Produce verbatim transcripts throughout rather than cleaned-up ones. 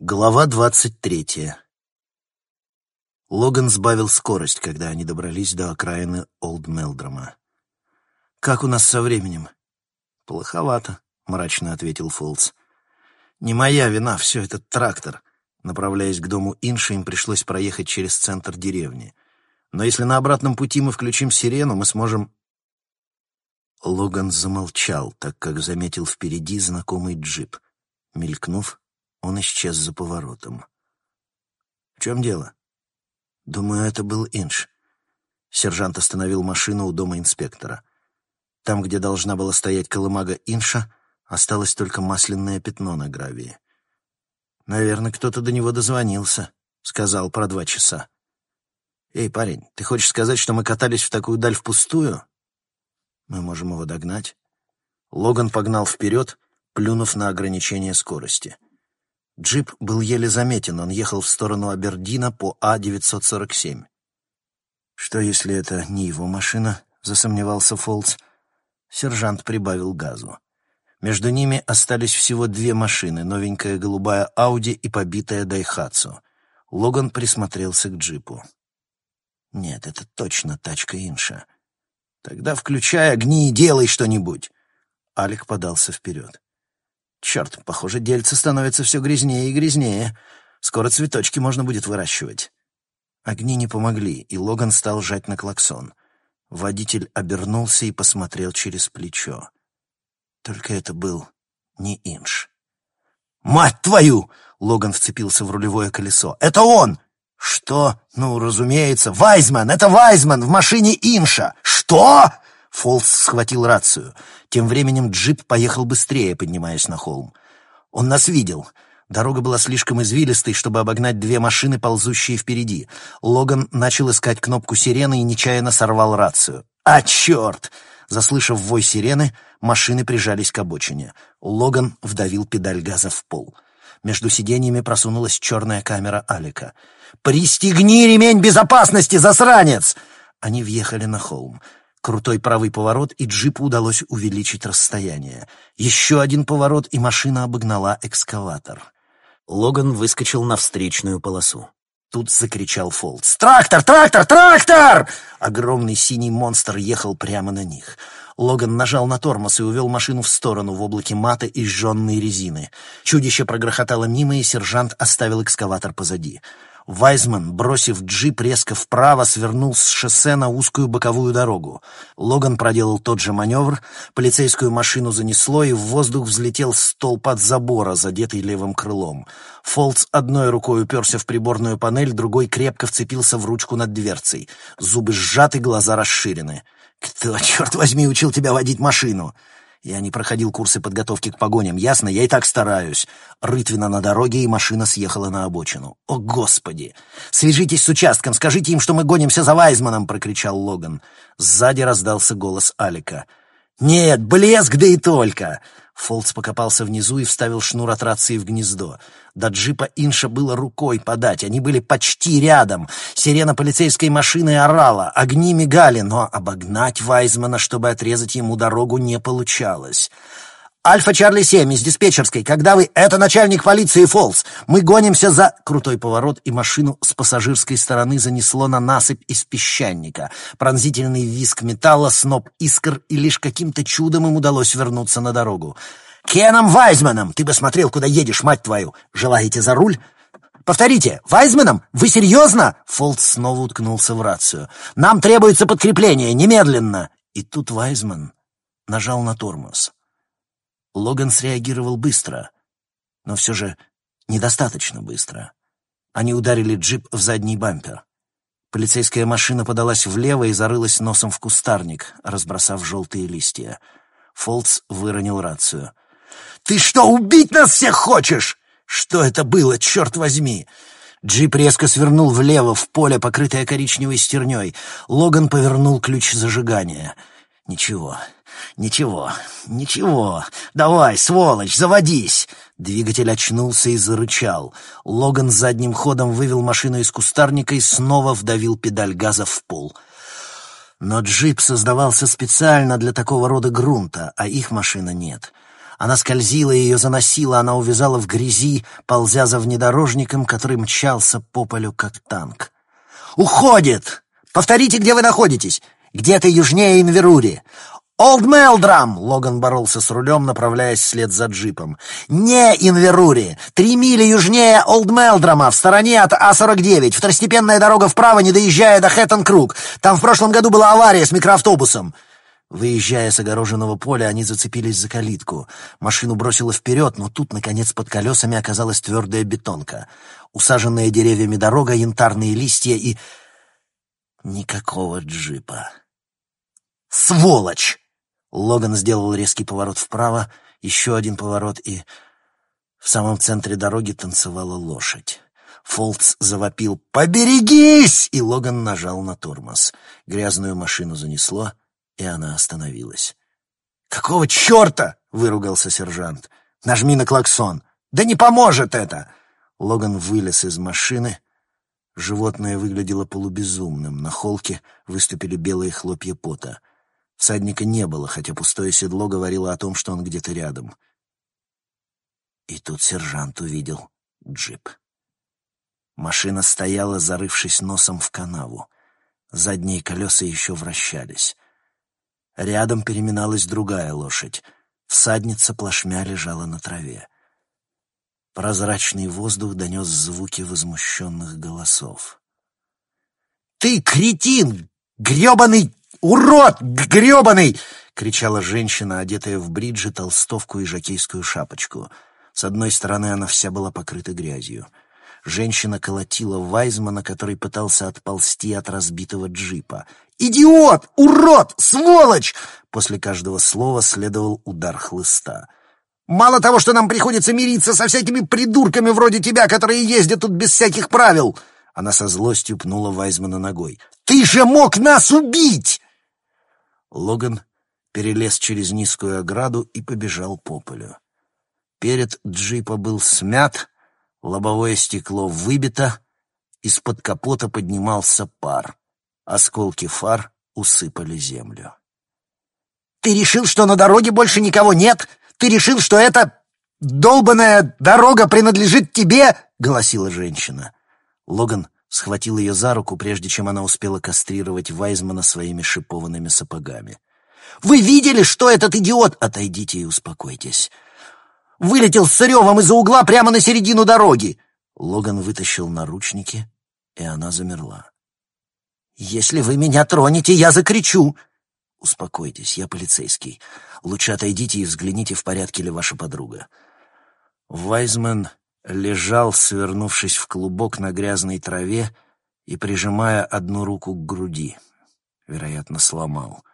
Глава двадцать третья. Логан сбавил скорость, когда они добрались до окраины Олд-Мелдрома. «Как у нас со временем?» «Плоховато», — мрачно ответил Фолтс. «Не моя вина, все этот трактор». Направляясь к дому Инши, им пришлось проехать через центр деревни. «Но если на обратном пути мы включим сирену, мы сможем...» Логан замолчал, так как заметил впереди знакомый джип. Мелькнув, он исчез за поворотом. «В чем дело?» «Думаю, это был Инш». Сержант остановил машину у дома инспектора. Там, где должна была стоять колымага Инша, осталось только масляное пятно на гравии. «Наверное, кто-то до него дозвонился», — сказал про два часа. «Эй, парень, ты хочешь сказать, что мы катались в такую даль впустую?» «Мы можем его догнать». Логан погнал вперед, плюнув на ограничение скорости. Джип был еле заметен, он ехал в сторону Абердина по А девятьсот сорок семь. «Что, если это не его машина?» — засомневался Фолтс. Сержант прибавил газу. Между ними остались всего две машины, новенькая голубая Ауди и побитая Дайхатсу. Логан присмотрелся к джипу. «Нет, это точно тачка Инша. Тогда включай огни и делай что-нибудь!» Алек подался вперед. «Черт, похоже, дельце становится все грязнее и грязнее. Скоро цветочки можно будет выращивать». Огни не помогли, и Логан стал жать на клаксон. Водитель обернулся и посмотрел через плечо. Только это был не Инш. «Мать твою!» — Логан вцепился в рулевое колесо. «Это он!» «Что? Ну, разумеется. Вайзман! Это Вайзман в машине Инша!» «Что?» Фолтс схватил рацию. Тем временем джип поехал быстрее, поднимаясь на холм. Он нас видел. Дорога была слишком извилистой, чтобы обогнать две машины, ползущие впереди. Логан начал искать кнопку сирены и нечаянно сорвал рацию. «А, черт!» Заслышав вой сирены, машины прижались к обочине. Логан вдавил педаль газа в пол. Между сиденьями просунулась черная камера Алика. «Пристегни ремень безопасности, засранец!» Они въехали на холм. Крутой правый поворот, и джипу удалось увеличить расстояние. Еще один поворот, и машина обогнала экскаватор. Логан выскочил на встречную полосу. Тут закричал Фолтс. «Трактор! Трактор! Трактор!» Огромный синий монстр ехал прямо на них. Логан нажал на тормоз и увел машину в сторону в облаке мата и сжженной резины. Чудище прогрохотало мимо, и сержант оставил экскаватор позади. Вайзман, бросив джип резко вправо, свернул с шоссе на узкую боковую дорогу. Логан проделал тот же маневр, полицейскую машину занесло, и в воздух взлетел столб от забора, задетый левым крылом. Фолтс одной рукой уперся в приборную панель, другой крепко вцепился в ручку над дверцей. Зубы сжаты, глаза расширены. «Кто, черт возьми, учил тебя водить машину?» «Я не проходил курсы подготовки к погоням, ясно? Я и так стараюсь». Рытвина на дороге, и машина съехала на обочину. «О, Господи! Свяжитесь с участком, скажите им, что мы гонимся за Вайзманом!» — прокричал Логан. Сзади раздался голос Алика. «Нет, блеск, да и только!» Фолтс покопался внизу и вставил шнур от рации в гнездо. До джипа Инша было рукой подать, они были почти рядом. Сирена полицейской машины орала, огни мигали, но обогнать Вайзмана, чтобы отрезать ему дорогу, не получалось. «Альфа Чарли семь из диспетчерской, когда вы...» «Это начальник полиции Фолтс! Мы гонимся за...» Крутой поворот, и машину с пассажирской стороны занесло на насыпь из песчаника. Пронзительный визг металла, сноп искр, и лишь каким-то чудом им удалось вернуться на дорогу. «Кеном Вайзманом! Ты бы смотрел, куда едешь, мать твою! Желаете за руль?» «Повторите! Вайзманом? Вы серьезно?» Фолтс снова уткнулся в рацию. «Нам требуется подкрепление! Немедленно!» И тут Вайзман нажал на тормоз. Логан среагировал быстро, но все же недостаточно быстро. Они ударили джип в задний бампер. Полицейская машина подалась влево и зарылась носом в кустарник, разбросав желтые листья. Фолтс выронил рацию. «Ты что, убить нас всех хочешь?» «Что это было, черт возьми?» Джип резко свернул влево, в поле, покрытое коричневой стерней. Логан повернул ключ зажигания. «Ничего, ничего, ничего. Давай, сволочь, заводись!» Двигатель очнулся и зарычал. Логан задним ходом вывел машину из кустарника и снова вдавил педаль газа в пол. Но джип создавался специально для такого рода грунта, а их машина нет. Она скользила, ее заносила, она увязала в грязи, ползя за внедорожником, который мчался по полю, как танк. «Уходит! Повторите, где вы находитесь! Где-то южнее Инверури!» «Олд Мелдрам!» — Логан боролся с рулем, направляясь вслед за джипом. «Не Инверури! Три мили южнее Олд Мелдрама, в стороне от А сорок девять. Второстепенная дорога вправо, не доезжая до Хэттон-Круг. Там в прошлом году была авария с микроавтобусом». Выезжая с огороженного поля, они зацепились за калитку. Машину бросило вперед, но тут, наконец, под колесами оказалась твердая бетонка. Усаженная деревьями дорога, янтарные листья и... никакого джипа. «Сволочь!» Логан сделал резкий поворот вправо, еще один поворот, и в самом центре дороги танцевала лошадь. Фолтс завопил «Поберегись!» и Логан нажал на тормоз. Грязную машину занесло, и она остановилась. «Какого черта?» — выругался сержант. «Нажми на клаксон!» «Да не поможет это!» Логан вылез из машины. Животное выглядело полубезумным. На холке выступили белые хлопья пота. Всадника не было, хотя пустое седло говорило о том, что он где-то рядом. И тут сержант увидел джип. Машина стояла, зарывшись носом в канаву. Задние колеса еще вращались. Рядом переминалась другая лошадь. Всадница плашмя лежала на траве. Прозрачный воздух донес звуки возмущенных голосов. «Ты кретин! Гребаный урод! Гребаный!» — кричала женщина, одетая в бриджи, толстовку и жокейскую шапочку. С одной стороны она вся была покрыта грязью. Женщина колотила Вайзмана, который пытался отползти от разбитого джипа. «Идиот! Урод! Сволочь!» После каждого слова следовал удар хлыста. «Мало того, что нам приходится мириться со всякими придурками вроде тебя, которые ездят тут без всяких правил!» Она со злостью пнула Вайзмана ногой. «Ты же мог нас убить!» Логан перелез через низкую ограду и побежал по полю. Перед джипа был смят, лобовое стекло выбито, из-под капота поднимался пар. Осколки фар усыпали землю. «Ты решил, что на дороге больше никого нет? Ты решил, что эта долбаная дорога принадлежит тебе?» — голосила женщина. Логан схватил ее за руку, прежде чем она успела кастрировать Вайзмана своими шипованными сапогами. «Вы видели, что этот идиот...» «Отойдите и успокойтесь. Вылетел с ревом из-за угла прямо на середину дороги!» Логан вытащил наручники, и она замерла. «Если вы меня тронете, я закричу!» «Успокойтесь, я полицейский. Лучше отойдите и взгляните, в порядке ли ваша подруга». Вайзман лежал, свернувшись в клубок на грязной траве и прижимая одну руку к груди. Вероятно, сломал.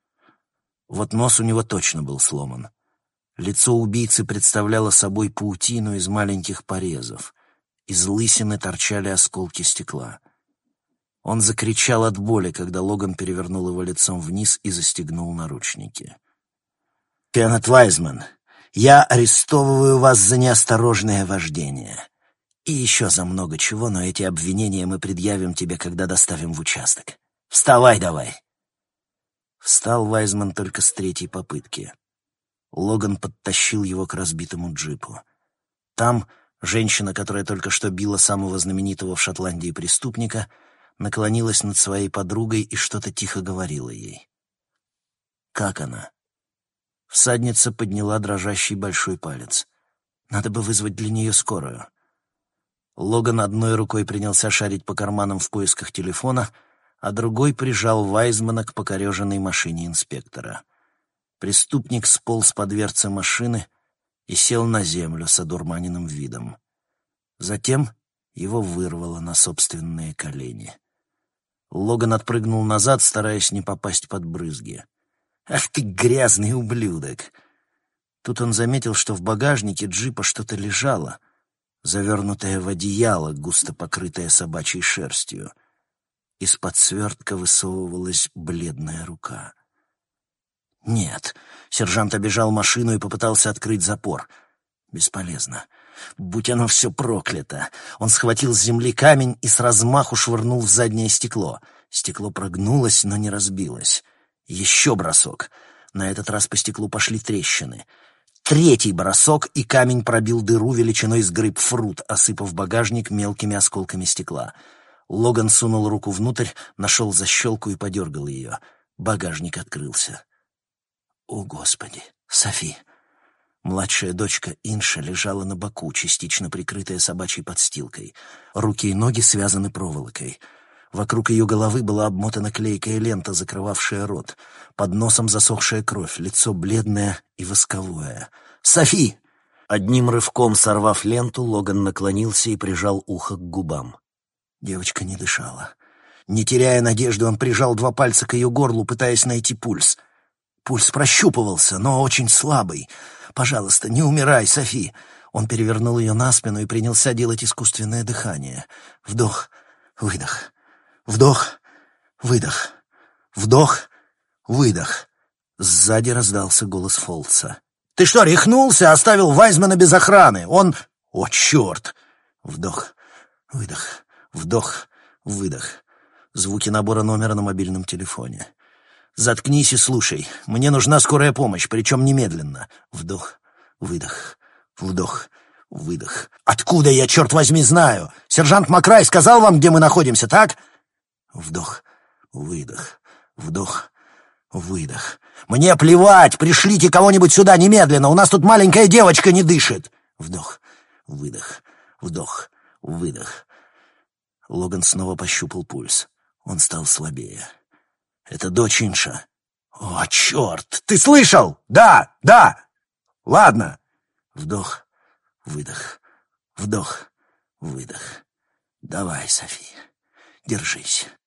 Вот нос у него точно был сломан. Лицо убийцы представляло собой паутину из маленьких порезов. Из лысины торчали осколки стекла. Он закричал от боли, когда Логан перевернул его лицом вниз и застегнул наручники. «Кеннет Вайзман, я арестовываю вас за неосторожное вождение. И еще за много чего, но эти обвинения мы предъявим тебе, когда доставим в участок. Вставай давай!» Встал Вайзман только с третьей попытки. Логан подтащил его к разбитому джипу. Там женщина, которая только что била самого знаменитого в Шотландии преступника, наклонилась над своей подругой и что-то тихо говорила ей. «Как она?» Всадница подняла дрожащий большой палец. «Надо бы вызвать для нее скорую». Логан одной рукой принялся шарить по карманам в поисках телефона, а другой прижал Вайзмана к покореженной машине инспектора. Преступник сполз по дверце машины и сел на землю с одурманенным видом. Затем его вырвало на собственные колени. Логан отпрыгнул назад, стараясь не попасть под брызги. «Ах ты грязный ублюдок!» Тут он заметил, что в багажнике джипа что-то лежало, завернутое в одеяло, густо покрытое собачьей шерстью. Из-под свертка высовывалась бледная рука. «Нет!» — сержант обежал машину и попытался открыть запор. Бесполезно. Будь оно все проклято! Он схватил с земли камень и с размаху швырнул в заднее стекло. Стекло прогнулось, но не разбилось. Еще бросок. На этот раз по стеклу пошли трещины. Третий бросок, и камень пробил дыру величиной с грейпфрут, осыпав багажник мелкими осколками стекла. Логан сунул руку внутрь, нашел защелку и подергал ее. Багажник открылся. О, Господи! Софи! Младшая дочка Инша лежала на боку, частично прикрытая собачьей подстилкой. Руки и ноги связаны проволокой. Вокруг ее головы была обмотана клейкая лента, закрывавшая рот. Под носом засохшая кровь, лицо бледное и восковое. «Софи!» Одним рывком сорвав ленту, Логан наклонился и прижал ухо к губам. Девочка не дышала. Не теряя надежды, он прижал два пальца к ее горлу, пытаясь найти пульс. Пульс прощупывался, но очень слабый. «Пожалуйста, не умирай, Софи!» Он перевернул ее на спину и принялся делать искусственное дыхание. Вдох, выдох. Вдох, выдох, вдох, выдох. Сзади раздался голос Фолтса. «Ты что, рехнулся? Оставил Вайзмана без охраны? Он... О, черт!» Вдох, выдох, вдох, выдох. Звуки набора номера на мобильном телефоне. «Заткнись и слушай. Мне нужна скорая помощь, причем немедленно. Вдох, выдох, вдох, выдох. Откуда я, черт возьми, знаю? Сержант Макрай сказал вам, где мы находимся, так?» Вдох, выдох, вдох, выдох. «Мне плевать! Пришлите кого-нибудь сюда немедленно! У нас тут маленькая девочка не дышит!» Вдох, выдох, вдох, выдох. Логан снова пощупал пульс. Он стал слабее. «Это дочь Инша». «О, черт! Ты слышал? Да, да! Ладно!» Вдох, выдох, вдох, выдох. «Давай, Софи, держись».